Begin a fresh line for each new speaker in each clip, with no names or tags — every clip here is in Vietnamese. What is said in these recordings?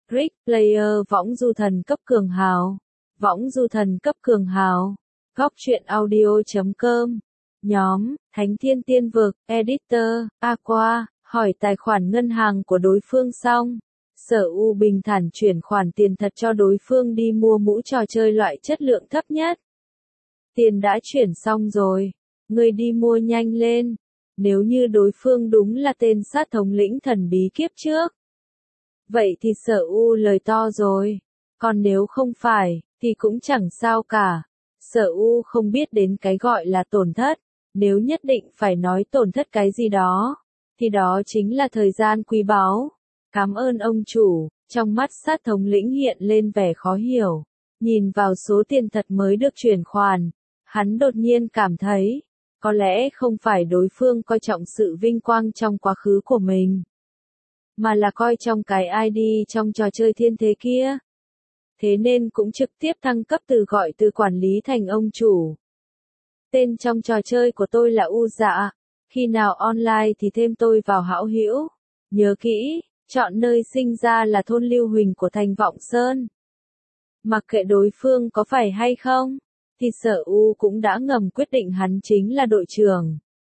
Rick Player võng du thần cấp cường hào. Võng du thần cấp cường hào. Góc truyện audio.com. Nhóm, Thánh Thiên Tiên Vực, Editor, Aqua, hỏi tài khoản ngân hàng của đối phương xong. Sở U bình thản chuyển khoản tiền thật cho đối phương đi mua mũ trò chơi loại chất lượng thấp nhất. Tiền đã chuyển xong rồi. Ngươi đi mua nhanh lên. Nếu như đối phương đúng là tên sát thống lĩnh thần bí kiếp trước. Vậy thì Sở U lời to rồi. Còn nếu không phải, thì cũng chẳng sao cả. Sở U không biết đến cái gọi là tổn thất. Nếu nhất định phải nói tổn thất cái gì đó, thì đó chính là thời gian quý báu. Cảm ơn ông chủ. Trong mắt sát thống lĩnh hiện lên vẻ khó hiểu. Nhìn vào số tiền thật mới được chuyển khoản, hắn đột nhiên cảm thấy, có lẽ không phải đối phương coi trọng sự vinh quang trong quá khứ của mình, mà là coi trọng cái ID trong trò chơi thiên thế kia. Thế nên cũng trực tiếp thăng cấp từ gọi từ quản lý thành ông chủ. Tên trong trò chơi của tôi là U Dạ. Khi nào online thì thêm tôi vào hảo hữu. Nhớ kỹ, chọn nơi sinh ra là thôn Lưu Huỳnh của thành Vọng Sơn. Mặc kệ đối phương có phải hay không, thì Sở U cũng đã ngầm quyết định hắn chính là đội trưởng.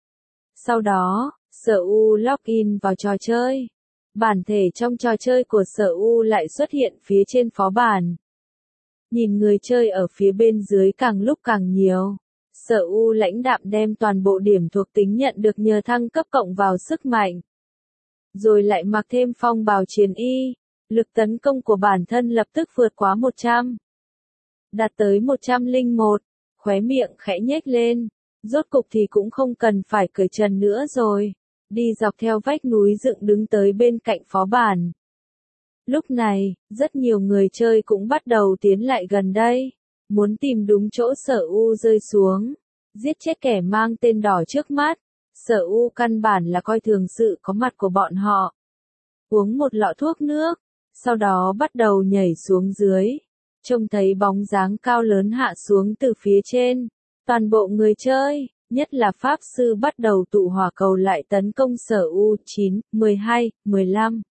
Sau đó, Sở U login vào trò chơi. Bản thể trong trò chơi của Sở U lại xuất hiện phía trên phó bản. Nhìn người chơi ở phía bên dưới càng lúc càng nhiều. Sở U lãnh đạm đem toàn bộ điểm thuộc tính nhận được nhờ thăng cấp cộng vào sức mạnh. Rồi lại mặc thêm phong bào chiến y. Lực tấn công của bản thân lập tức vượt quá 100. Đạt tới 101. Khóe miệng khẽ nhếch lên. Rốt cục thì cũng không cần phải cởi trần nữa rồi. Đi dọc theo vách núi dựng đứng tới bên cạnh phó bản. Lúc này, rất nhiều người chơi cũng bắt đầu tiến lại gần đây. Muốn tìm đúng chỗ Sở U rơi xuống. Giết chết kẻ mang tên đỏ trước mắt. Sở U căn bản là coi thường sự có mặt của bọn họ. Uống một lọ thuốc nước. Sau đó bắt đầu nhảy xuống dưới. Trông thấy bóng dáng cao lớn hạ xuống từ phía trên. Toàn bộ người chơi, nhất là Pháp Sư bắt đầu tụ hỏa cầu lại tấn công Sở U 9, 12, 15.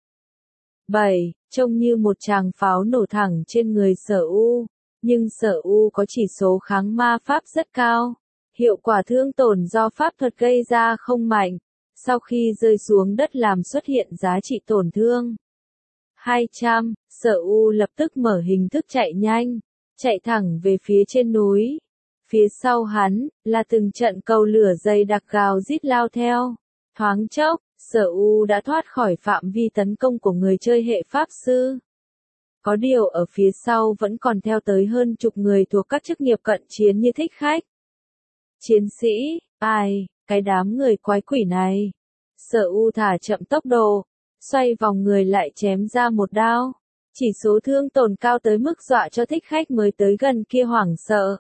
7, trông như một tràng pháo nổ thẳng trên người Sở U. Nhưng Sở U có chỉ số kháng ma pháp rất cao. Hiệu quả thương tổn do pháp thuật gây ra không mạnh. Sau khi rơi xuống đất làm xuất hiện giá trị tổn thương 200, Sở U lập tức mở hình thức chạy nhanh, chạy thẳng về phía trên núi. Phía sau hắn, là từng trận cầu lửa dày đặc gào rít lao theo. Thoáng chốc, Sở U đã thoát khỏi phạm vi tấn công của người chơi hệ Pháp Sư. Có điều ở phía sau vẫn còn theo tới hơn chục người thuộc các chức nghiệp cận chiến như thích khách. Chiến sĩ, ai, cái đám người quái quỷ này. Sở U thả chậm tốc độ, xoay vòng người lại chém ra một đao. Chỉ số thương tổn cao tới mức dọa cho thích khách mới tới gần kia hoảng sợ.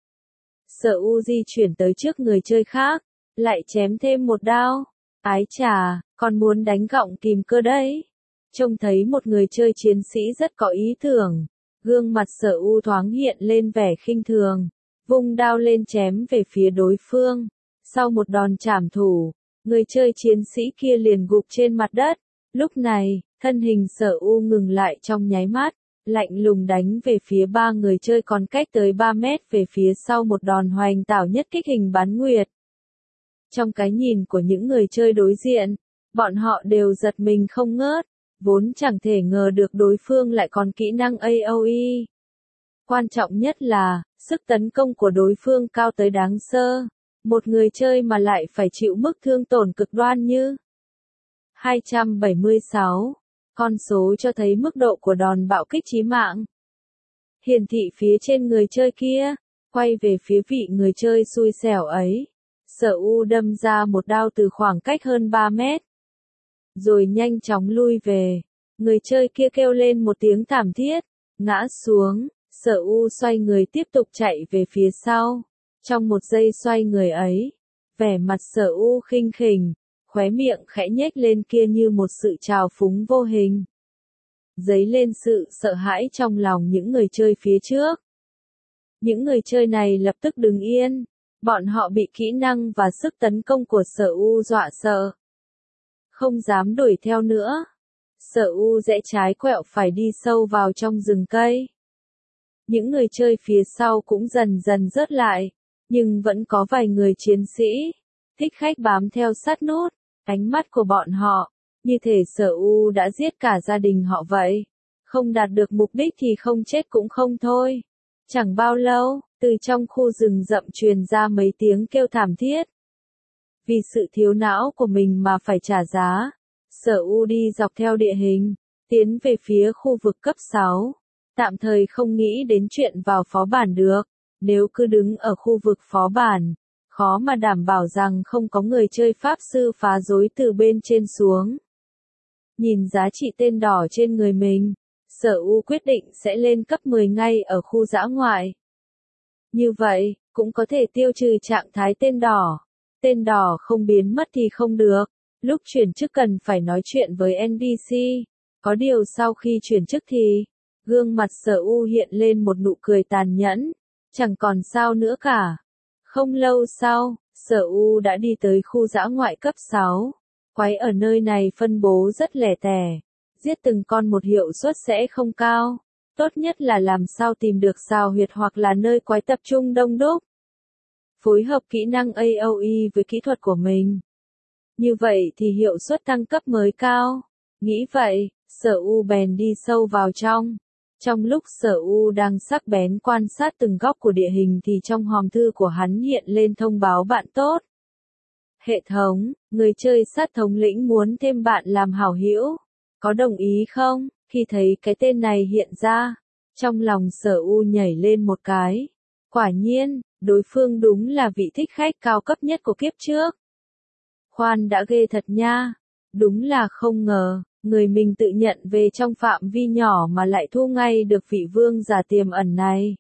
Sở U di chuyển tới trước người chơi khác, lại chém thêm một đao. Ái chà, còn muốn đánh gọng kìm cơ đấy. Trông thấy một người chơi chiến sĩ rất có ý tưởng. Gương mặt Sở U thoáng hiện lên vẻ khinh thường. Vung đao lên chém về phía đối phương. Sau một đòn trảm thủ, người chơi chiến sĩ kia liền gục trên mặt đất. Lúc này, thân hình Sở U ngừng lại trong nháy mắt, lạnh lùng đánh về phía ba người chơi còn cách tới 3 mét về phía sau một đòn hoành tảo nhất kích hình bán nguyệt. Trong cái nhìn của những người chơi đối diện, bọn họ đều giật mình không ngớt, vốn chẳng thể ngờ được đối phương lại còn kỹ năng AoE. Quan trọng nhất là, sức tấn công của đối phương cao tới đáng sợ. Một người chơi mà lại phải chịu mức thương tổn cực đoan như 276. Con số cho thấy mức độ của đòn bạo kích chí mạng. Hiển thị phía trên người chơi kia, quay về phía vị người chơi xui xẻo ấy. Sở U đâm ra một đao từ khoảng cách hơn 3 mét. Rồi nhanh chóng lui về. Người chơi kia kêu lên một tiếng thảm thiết, ngã xuống. Sở U xoay người tiếp tục chạy về phía sau. Trong một giây xoay người ấy, vẻ mặt Sở U khinh khỉnh, khóe miệng khẽ nhếch lên kia như một sự trào phúng vô hình. Dấy lên sự sợ hãi trong lòng những người chơi phía trước. Những người chơi này lập tức đứng yên. Bọn họ bị kỹ năng và sức tấn công của Sở U dọa sợ. Không dám đuổi theo nữa. Sở U rẽ trái quẹo phải đi sâu vào trong rừng cây. Những người chơi phía sau cũng dần dần rớt lại, nhưng vẫn có vài người chiến sĩ, thích khách bám theo sát nút, ánh mắt của bọn họ, như thể Sở U đã giết cả gia đình họ vậy. Không đạt được mục đích thì không chết cũng không thôi. Chẳng bao lâu, từ trong khu rừng rậm truyền ra mấy tiếng kêu thảm thiết. Vì sự thiếu não của mình mà phải trả giá, Sở U đi dọc theo địa hình, tiến về phía khu vực cấp 6. Tạm thời không nghĩ đến chuyện vào phó bản được, nếu cứ đứng ở khu vực phó bản, khó mà đảm bảo rằng không có người chơi pháp sư phá rối từ bên trên xuống. Nhìn giá trị tên đỏ trên người mình, Sở U quyết định sẽ lên cấp 10 ngay ở khu dã ngoại. Như vậy, cũng có thể tiêu trừ trạng thái tên đỏ. Tên đỏ không biến mất thì không được. Lúc chuyển chức cần phải nói chuyện với NPC. Có điều sau khi chuyển chức thì, gương mặt Sở U hiện lên một nụ cười tàn nhẫn. Chẳng còn sao nữa cả. Không lâu sau, Sở U đã đi tới khu dã ngoại cấp 6. Quái ở nơi này phân bố rất lẻ tẻ. Giết từng con một hiệu suất sẽ không cao. Tốt nhất là làm sao tìm được xào huyệt hoặc là nơi quái tập trung đông đúc. Phối hợp kỹ năng AoE với kỹ thuật của mình. Như vậy thì hiệu suất tăng cấp mới cao. Nghĩ vậy, Sở U bèn đi sâu vào trong. Trong lúc Sở U đang sắc bén quan sát từng góc của địa hình thì trong hòm thư của hắn hiện lên thông báo bạn tốt. Hệ thống, người chơi sát thống lĩnh muốn thêm bạn làm hảo hữu. Có đồng ý không? Khi thấy cái tên này hiện ra, trong lòng Sở U nhảy lên một cái. Quả nhiên, đối phương đúng là vị thích khách cao cấp nhất của kiếp trước. Khoan đã ghê thật nha. Đúng là không ngờ, người mình tự nhận về trong phạm vi nhỏ mà lại thu ngay được vị vương giả tiềm ẩn này.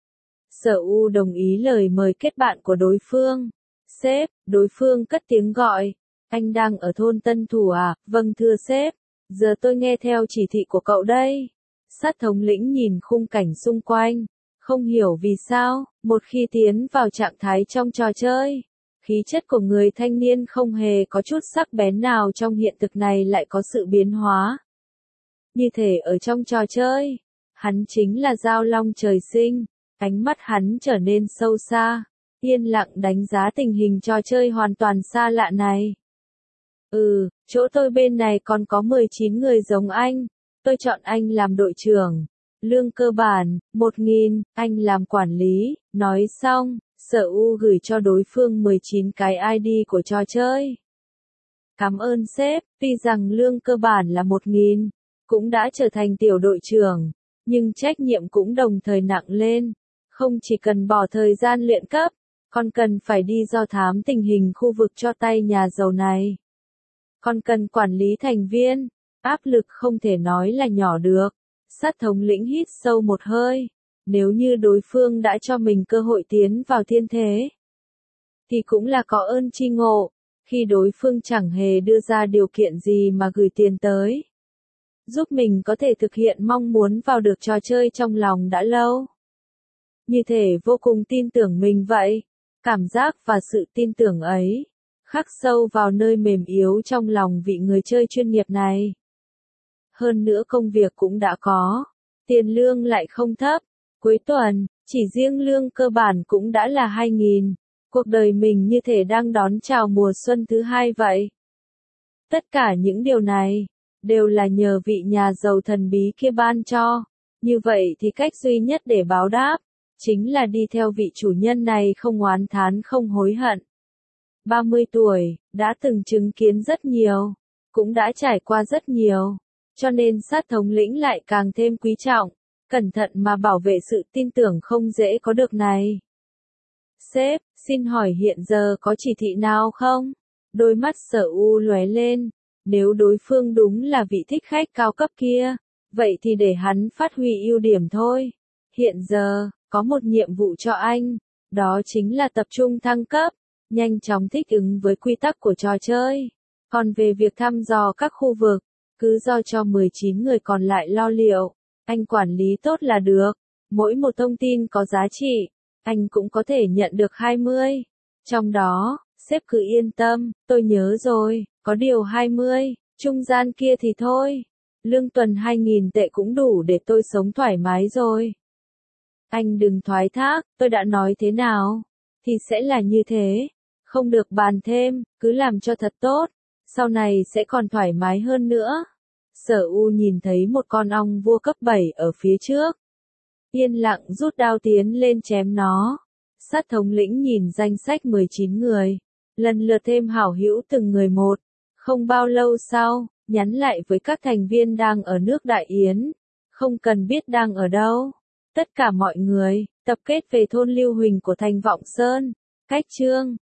Sở U đồng ý lời mời kết bạn của đối phương. Sếp, đối phương cất tiếng gọi. Anh đang ở thôn Tân Thủ à? Vâng thưa sếp. Giờ tôi nghe theo chỉ thị của cậu đây. Sát thống lĩnh nhìn khung cảnh xung quanh. Không hiểu vì sao, một khi tiến vào trạng thái trong trò chơi, khí chất của người thanh niên không hề có chút sắc bén nào trong hiện thực này lại có sự biến hóa. Như thể ở trong trò chơi, hắn chính là Giao Long trời sinh, ánh mắt hắn trở nên sâu xa, yên lặng đánh giá tình hình trò chơi hoàn toàn xa lạ này. Chỗ tôi bên này còn có 19 người giống anh, tôi chọn anh làm đội trưởng. Lương cơ bản, 1.000, anh làm quản lý. Nói xong, Sở U gửi cho đối phương 19 cái ID của trò chơi. Cảm ơn sếp, tuy rằng lương cơ bản là 1.000, cũng đã trở thành tiểu đội trưởng, nhưng trách nhiệm cũng đồng thời nặng lên. Không chỉ cần bỏ thời gian luyện cấp, còn cần phải đi do thám tình hình khu vực cho tay nhà giàu này. Còn cần quản lý thành viên, áp lực không thể nói là nhỏ được. Sát thống lĩnh hít sâu một hơi. Nếu như đối phương đã cho mình cơ hội tiến vào thiên thế, thì cũng là có ơn chi ngộ. Khi đối phương chẳng hề đưa ra điều kiện gì mà gửi tiền tới, giúp mình có thể thực hiện mong muốn vào được trò chơi trong lòng đã lâu. Như thể vô cùng tin tưởng mình vậy. Cảm giác và sự tin tưởng ấy khắc sâu vào nơi mềm yếu trong lòng vị người chơi chuyên nghiệp này. Hơn nữa công việc cũng đã có, tiền lương lại không thấp. Cuối tuần, chỉ riêng lương cơ bản cũng đã là 2.000. Cuộc đời mình như thể đang đón chào mùa xuân thứ hai vậy. Tất cả những điều này, đều là nhờ vị nhà giàu thần bí kia ban cho. Như vậy thì cách duy nhất để báo đáp, chính là đi theo vị chủ nhân này không oán thán không hối hận. 30 tuổi, đã từng chứng kiến rất nhiều, cũng đã trải qua rất nhiều. Cho nên sát thống lĩnh lại càng thêm quý trọng, cẩn thận mà bảo vệ sự tin tưởng không dễ có được này. Sếp, xin hỏi hiện giờ có chỉ thị nào không? Đôi mắt Sở U lóe lên. Nếu đối phương đúng là vị thích khách cao cấp kia, vậy thì để hắn phát huy ưu điểm thôi. Hiện giờ, có một nhiệm vụ cho anh, đó chính là tập trung thăng cấp, nhanh chóng thích ứng với quy tắc của trò chơi. Còn về việc thăm dò các khu vực, cứ do cho 19 người còn lại lo liệu, anh quản lý tốt là được. Mỗi một thông tin có giá trị, anh cũng có thể nhận được 20. Trong đó, sếp cứ yên tâm, tôi nhớ rồi, có điều 20, trung gian kia thì thôi. Lương tuần 2.000 tệ cũng đủ để tôi sống thoải mái rồi. Anh đừng thoái thác, tôi đã nói thế nào, thì sẽ là như thế. Không được bàn thêm, cứ làm cho thật tốt, sau này sẽ còn thoải mái hơn nữa. Sở U nhìn thấy một con ong vua cấp 7 ở phía trước. Yên lặng rút đao tiến lên chém nó. Sát thống lĩnh nhìn danh sách 19 người, lần lượt thêm hảo hữu từng người một. Không bao lâu sau, nhắn lại với các thành viên đang ở nước Đại Yến. Không cần biết đang ở đâu. Tất cả mọi người, tập kết về thôn Lưu Huỳnh của thành Vọng Sơn. Cách chương